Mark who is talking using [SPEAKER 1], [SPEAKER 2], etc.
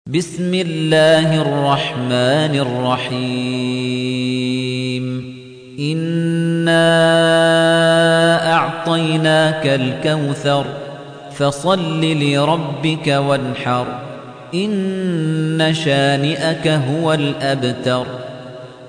[SPEAKER 1] بسم الله الرحمن الرحيم إنا أعطيناك الكوثر فصل لربك وانحر إن شانئك هو الأبتر